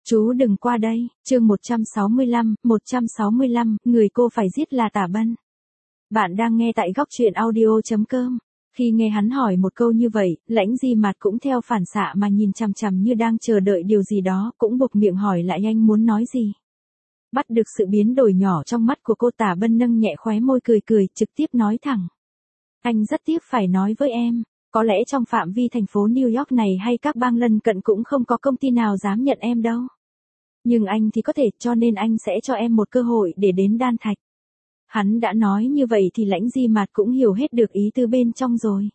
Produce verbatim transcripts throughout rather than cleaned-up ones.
Chú đừng qua đây, chương một trăm sáu mươi lăm, một trăm sáu mươi lăm, người cô phải giết là Tả Bân. Bạn đang nghe tại góc truyện audio.com. Khi nghe hắn hỏi một câu như vậy, Lãnh Di Mạt cũng theo phản xạ mà nhìn chằm chằm như đang chờ đợi điều gì đó, cũng buộc miệng hỏi lại anh muốn nói gì. Bắt được sự biến đổi nhỏ trong mắt của cô, Tả Bân nâng nhẹ khóe môi cười cười, trực tiếp nói thẳng. Anh rất tiếc phải nói với em, có lẽ trong phạm vi thành phố New York này hay các bang lân cận cũng không có công ty nào dám nhận em đâu. Nhưng anh thì có thể, cho nên anh sẽ cho em một cơ hội để đến Đan Thạch. Hắn đã nói như vậy thì Lãnh Di Mạt cũng hiểu hết được ý từ bên trong rồi.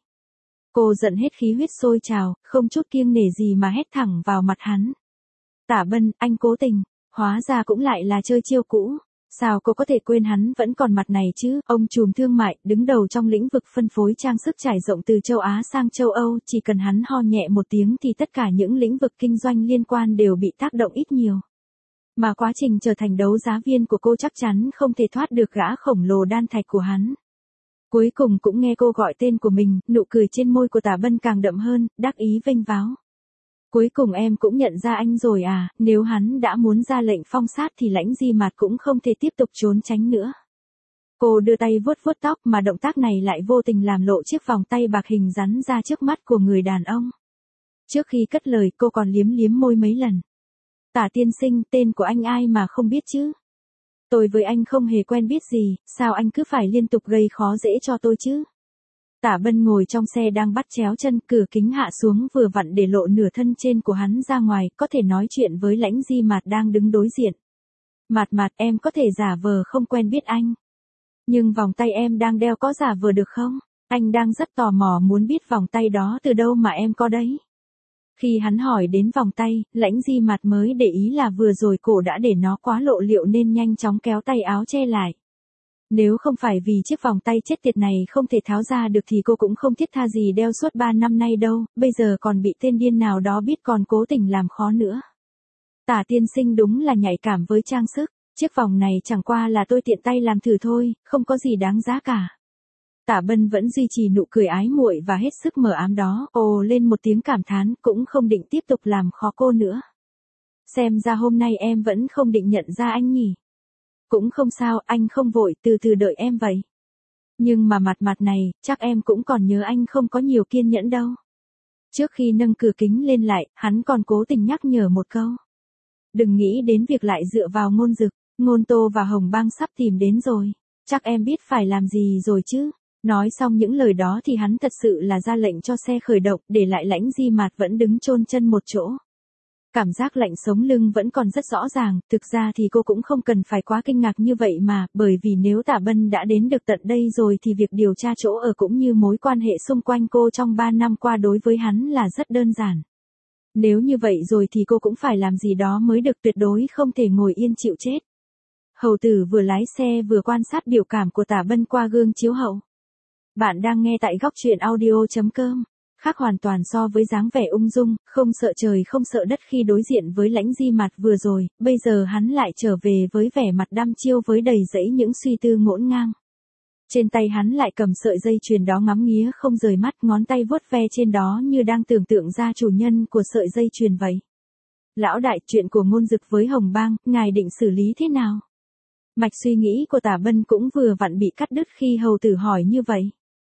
Cô giận hết khí huyết sôi trào, không chút kiêng nể gì mà hét thẳng vào mặt hắn. Tả Bân, anh cố tình, hóa ra cũng lại là chơi chiêu cũ. Sao cô có thể quên hắn vẫn còn mặt này chứ? Ông trùm thương mại, đứng đầu trong lĩnh vực phân phối trang sức trải rộng từ châu Á sang châu Âu, chỉ cần hắn ho nhẹ một tiếng thì tất cả những lĩnh vực kinh doanh liên quan đều bị tác động ít nhiều. Mà quá trình trở thành đấu giá viên của cô chắc chắn không thể thoát được gã khổng lồ Đan Thạch của hắn. Cuối cùng cũng nghe cô gọi tên của mình, nụ cười trên môi của Tả Bân càng đậm hơn, đắc ý vênh váo. Cuối cùng em cũng nhận ra anh rồi à, nếu hắn đã muốn ra lệnh phong sát thì Lãnh Di Mạt cũng không thể tiếp tục trốn tránh nữa. Cô đưa tay vuốt vuốt tóc mà động tác này lại vô tình làm lộ chiếc vòng tay bạc hình rắn ra trước mắt của người đàn ông. Trước khi cất lời cô còn liếm liếm môi mấy lần. Tả tiên sinh, tên của anh ai mà không biết chứ? Tôi với anh không hề quen biết gì, sao anh cứ phải liên tục gây khó dễ cho tôi chứ? Tả Bân ngồi trong xe đang bắt chéo chân, cửa kính hạ xuống vừa vặn để lộ nửa thân trên của hắn ra ngoài, có thể nói chuyện với Lãnh Di Mạt đang đứng đối diện. Mạt Mạt, em có thể giả vờ không quen biết anh. Nhưng vòng tay em đang đeo có giả vờ được không? Anh đang rất tò mò muốn biết vòng tay đó từ đâu mà em có đấy. Khi hắn hỏi đến vòng tay, Lãnh Di Mạt mới để ý là vừa rồi cổ đã để nó quá lộ liễu nên nhanh chóng kéo tay áo che lại. Nếu không phải vì chiếc vòng tay chết tiệt này không thể tháo ra được thì cô cũng không thiết tha gì đeo suốt ba năm nay đâu, bây giờ còn bị tên điên nào đó biết còn cố tình làm khó nữa. Tả tiên sinh đúng là nhạy cảm với trang sức, chiếc vòng này chẳng qua là tôi tiện tay làm thử thôi, không có gì đáng giá cả. Tả Bân vẫn duy trì nụ cười ái muội và hết sức mờ ám đó, ồ lên một tiếng cảm thán, cũng không định tiếp tục làm khó cô nữa. Xem ra hôm nay em vẫn không định nhận ra anh nhỉ. Cũng không sao, anh không vội, từ từ đợi em vậy. Nhưng mà mặt mặt này, chắc em cũng còn nhớ anh không có nhiều kiên nhẫn đâu. Trước khi nâng cửa kính lên lại, hắn còn cố tình nhắc nhở một câu. Đừng nghĩ đến việc lại dựa vào Ngôn Dực, Ngôn Tô và Hồng Bang sắp tìm đến rồi. Chắc em biết phải làm gì rồi chứ. Nói xong những lời đó thì hắn thật sự là ra lệnh cho xe khởi động, để lại Lãnh Di Mạt vẫn đứng chôn chân một chỗ. Cảm giác lạnh sống lưng vẫn còn rất rõ ràng, thực ra thì cô cũng không cần phải quá kinh ngạc như vậy mà, bởi vì nếu Tả Bân đã đến được tận đây rồi thì việc điều tra chỗ ở cũng như mối quan hệ xung quanh cô trong ba năm qua đối với hắn là rất đơn giản. Nếu như vậy rồi thì cô cũng phải làm gì đó mới được, tuyệt đối không thể ngồi yên chịu chết. Hầu tử vừa lái xe vừa quan sát biểu cảm của Tả Bân qua gương chiếu hậu. Bạn đang nghe tại góc truyện audio.com. Khác hoàn toàn so với dáng vẻ ung dung, không sợ trời không sợ đất khi đối diện với Lãnh Di Mạt vừa rồi, bây giờ hắn lại trở về với vẻ mặt đăm chiêu với đầy dẫy những suy tư ngổn ngang. Trên tay hắn lại cầm sợi dây chuyền đó ngắm nghía không rời mắt, ngón tay vuốt ve trên đó như đang tưởng tượng ra chủ nhân của sợi dây chuyền vậy. Lão đại, chuyện của Ngôn Dực với Hồng Bang, ngài định xử lý thế nào? Mạch suy nghĩ của Tả Bân cũng vừa vặn bị cắt đứt khi hầu tử hỏi như vậy.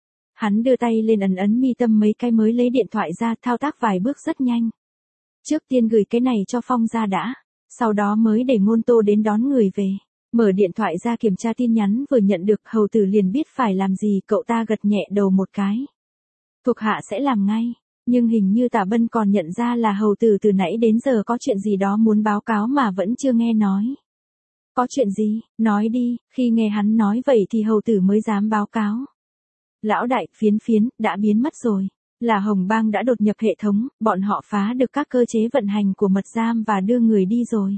Hắn đưa tay lên ấn ấn mi tâm mấy cái mới lấy điện thoại ra, thao tác vài bước rất nhanh. Trước tiên gửi cái này cho Phong ra đã, sau đó mới để Ngôn Tô đến đón người về. Mở điện thoại ra kiểm tra tin nhắn vừa nhận được, hầu tử liền biết phải làm gì, cậu ta gật nhẹ đầu một cái. Thuộc hạ sẽ làm ngay, nhưng hình như Tả Bân còn nhận ra là hầu tử từ nãy đến giờ có chuyện gì đó muốn báo cáo mà vẫn chưa nghe nói. Có chuyện gì, nói đi, khi nghe hắn nói vậy thì hầu tử mới dám báo cáo. Lão đại, phiến phiến, đã biến mất rồi. Là Hồng Bang đã đột nhập hệ thống, bọn họ phá được các cơ chế vận hành của mật giam và đưa người đi rồi.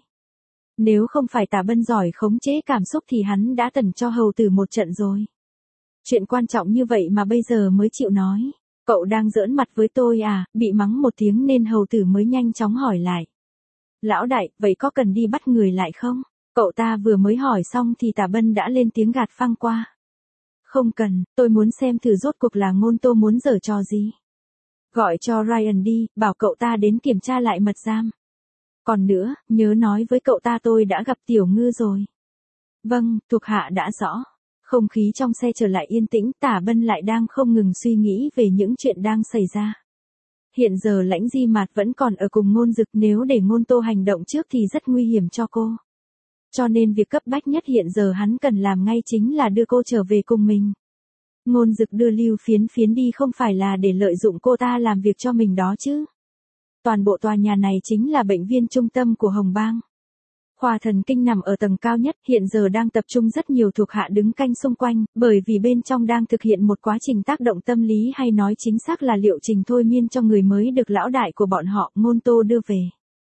Nếu không phải Tả Bân giỏi khống chế cảm xúc thì hắn đã tẩn cho hầu tử một trận rồi. Chuyện quan trọng như vậy mà bây giờ mới chịu nói. Cậu đang giỡn mặt với tôi à, bị mắng một tiếng nên hầu tử mới nhanh chóng hỏi lại. Lão đại, vậy có cần đi bắt người lại không? Cậu ta vừa mới hỏi xong thì Tả Bân đã lên tiếng gạt phăng qua. Không cần, tôi muốn xem thử rốt cuộc là Ngôn Tô muốn giở trò gì. Gọi cho Ryan đi, bảo cậu ta đến kiểm tra lại mật giam. Còn nữa, nhớ nói với cậu ta tôi đã gặp Tiểu Ngư rồi. Vâng, thuộc hạ đã rõ. Không khí trong xe trở lại yên tĩnh, Tả Bân lại đang không ngừng suy nghĩ về những chuyện đang xảy ra. Hiện giờ Lãnh Di Mạt vẫn còn ở cùng Ngôn Dực, nếu để Ngôn Tô hành động trước thì rất nguy hiểm cho cô. Cho nên việc cấp bách nhất hiện giờ hắn cần làm ngay chính là đưa cô trở về cùng mình. Ngôn Dực đưa Lưu Phiến Phiến đi không phải là để lợi dụng cô ta làm việc cho mình đó chứ. Toàn bộ tòa nhà này chính là bệnh viện trung tâm của Hồng Bang. Khoa thần kinh nằm ở tầng cao nhất, hiện giờ đang tập trung rất nhiều thuộc hạ đứng canh xung quanh, bởi vì bên trong đang thực hiện một quá trình tác động tâm lý, hay nói chính xác là liệu trình thôi miên cho người mới được lão đại của bọn họ, Ngôn Tô đưa về.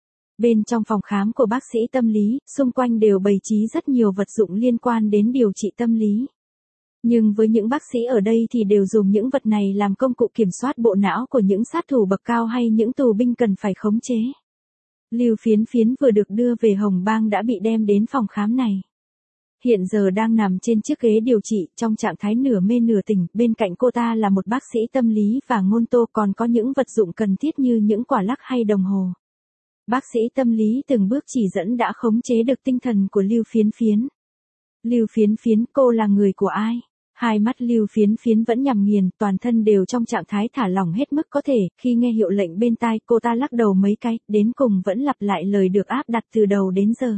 Bên trong phòng khám của bác sĩ tâm lý, xung quanh đều bày trí rất nhiều vật dụng liên quan đến điều trị tâm lý. Nhưng với những bác sĩ ở đây thì đều dùng những vật này làm công cụ kiểm soát bộ não của những sát thủ bậc cao hay những tù binh cần phải khống chế. Lưu Phiến Phiến vừa được đưa về Hồng Bang đã bị đem đến phòng khám này. Hiện giờ đang nằm trên chiếc ghế điều trị trong trạng thái nửa mê nửa tỉnh, bên cạnh cô ta là một bác sĩ tâm lý và Ngôn Tô, còn có những vật dụng cần thiết như những quả lắc hay đồng hồ. Bác sĩ tâm lý từng bước chỉ dẫn đã khống chế được tinh thần của Lưu Phiến Phiến. Lưu Phiến Phiến, cô là người của ai? Hai mắt Lưu Phiến Phiến vẫn nhắm nghiền, toàn thân đều trong trạng thái thả lỏng hết mức có thể, khi nghe hiệu lệnh bên tai, cô ta lắc đầu mấy cái, đến cùng vẫn lặp lại lời được áp đặt từ đầu đến giờ.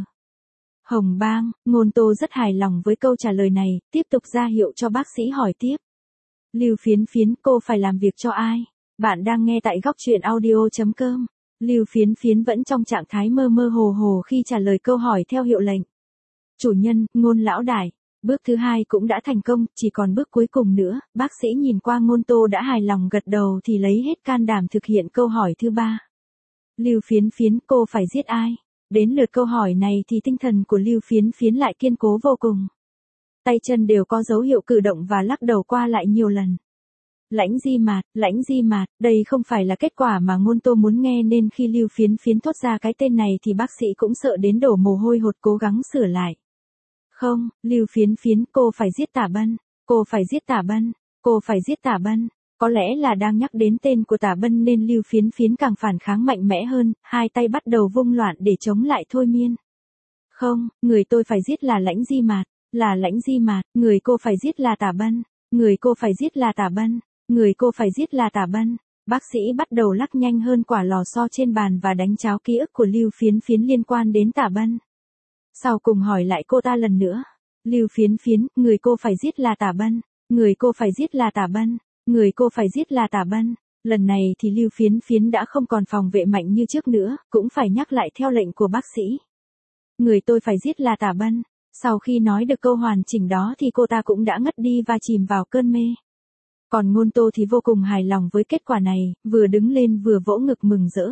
Hồng Bang, Ngôn Tô rất hài lòng với câu trả lời này, tiếp tục ra hiệu cho bác sĩ hỏi tiếp. Lưu Phiến Phiến, cô phải làm việc cho ai? Bạn đang nghe tại góc truyện audio chấm com. Lưu Phiến Phiến vẫn trong trạng thái mơ mơ hồ hồ khi trả lời câu hỏi theo hiệu lệnh. Chủ nhân, Ngôn lão đại. Bước thứ hai cũng đã thành công, chỉ còn bước cuối cùng nữa. Bác sĩ nhìn qua Ngôn Tô đã hài lòng gật đầu thì lấy hết can đảm thực hiện câu hỏi thứ ba. Lưu Phiến Phiến, cô phải giết ai? Đến lượt câu hỏi này thì tinh thần của Lưu Phiến Phiến lại kiên cố vô cùng. Tay chân đều có dấu hiệu cử động và lắc đầu qua lại nhiều lần. Lãnh Di Mạt, Lãnh Di Mạt, đây không phải là kết quả mà Ngôn Tô muốn nghe, nên khi Lưu Phiến Phiến thốt ra cái tên này thì bác sĩ cũng sợ đến đổ mồ hôi hột, cố gắng sửa lại. Không, Lưu Phiến Phiến, cô phải giết Tả Bân, cô phải giết Tả Bân, cô phải giết Tả Bân. Có lẽ là đang nhắc đến tên của Tả Bân nên Lưu Phiến Phiến càng phản kháng mạnh mẽ hơn, hai tay bắt đầu vung loạn để chống lại thôi miên. Không, người tôi phải giết là Lãnh Di Mạt, là Lãnh Di Mạt, người cô phải giết là Tả Bân, người cô phải giết là Tả Bân, người cô phải giết là Tả Bân. Bác sĩ bắt đầu lắc nhanh hơn quả lò xo trên bàn và đánh tráo ký ức của Lưu Phiến Phiến liên quan đến Tả Bân. Sau cùng hỏi lại cô ta lần nữa. Lưu Phiến Phiến, người cô phải giết là Tả Bân, người cô phải giết là Tả Bân, người cô phải giết là Tả Bân. Lần này thì Lưu Phiến Phiến đã không còn phòng vệ mạnh như trước nữa, cũng phải nhắc lại theo lệnh của bác sĩ. Người tôi phải giết là Tả Bân. Sau khi nói được câu hoàn chỉnh đó thì cô ta cũng đã ngất đi và chìm vào cơn mê. Còn Ngôn Tô thì vô cùng hài lòng với kết quả này, vừa đứng lên vừa vỗ ngực mừng rỡ.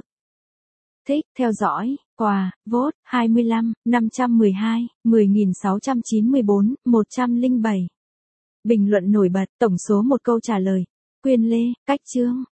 Thích, theo dõi, quà, vote, hai mươi lăm, năm trăm mười hai, mười nghìn sáu trăm chín mươi bốn, một trăm lẻ bảy. Bình luận nổi bật, tổng số một câu trả lời. Quyên Lê, cách chương.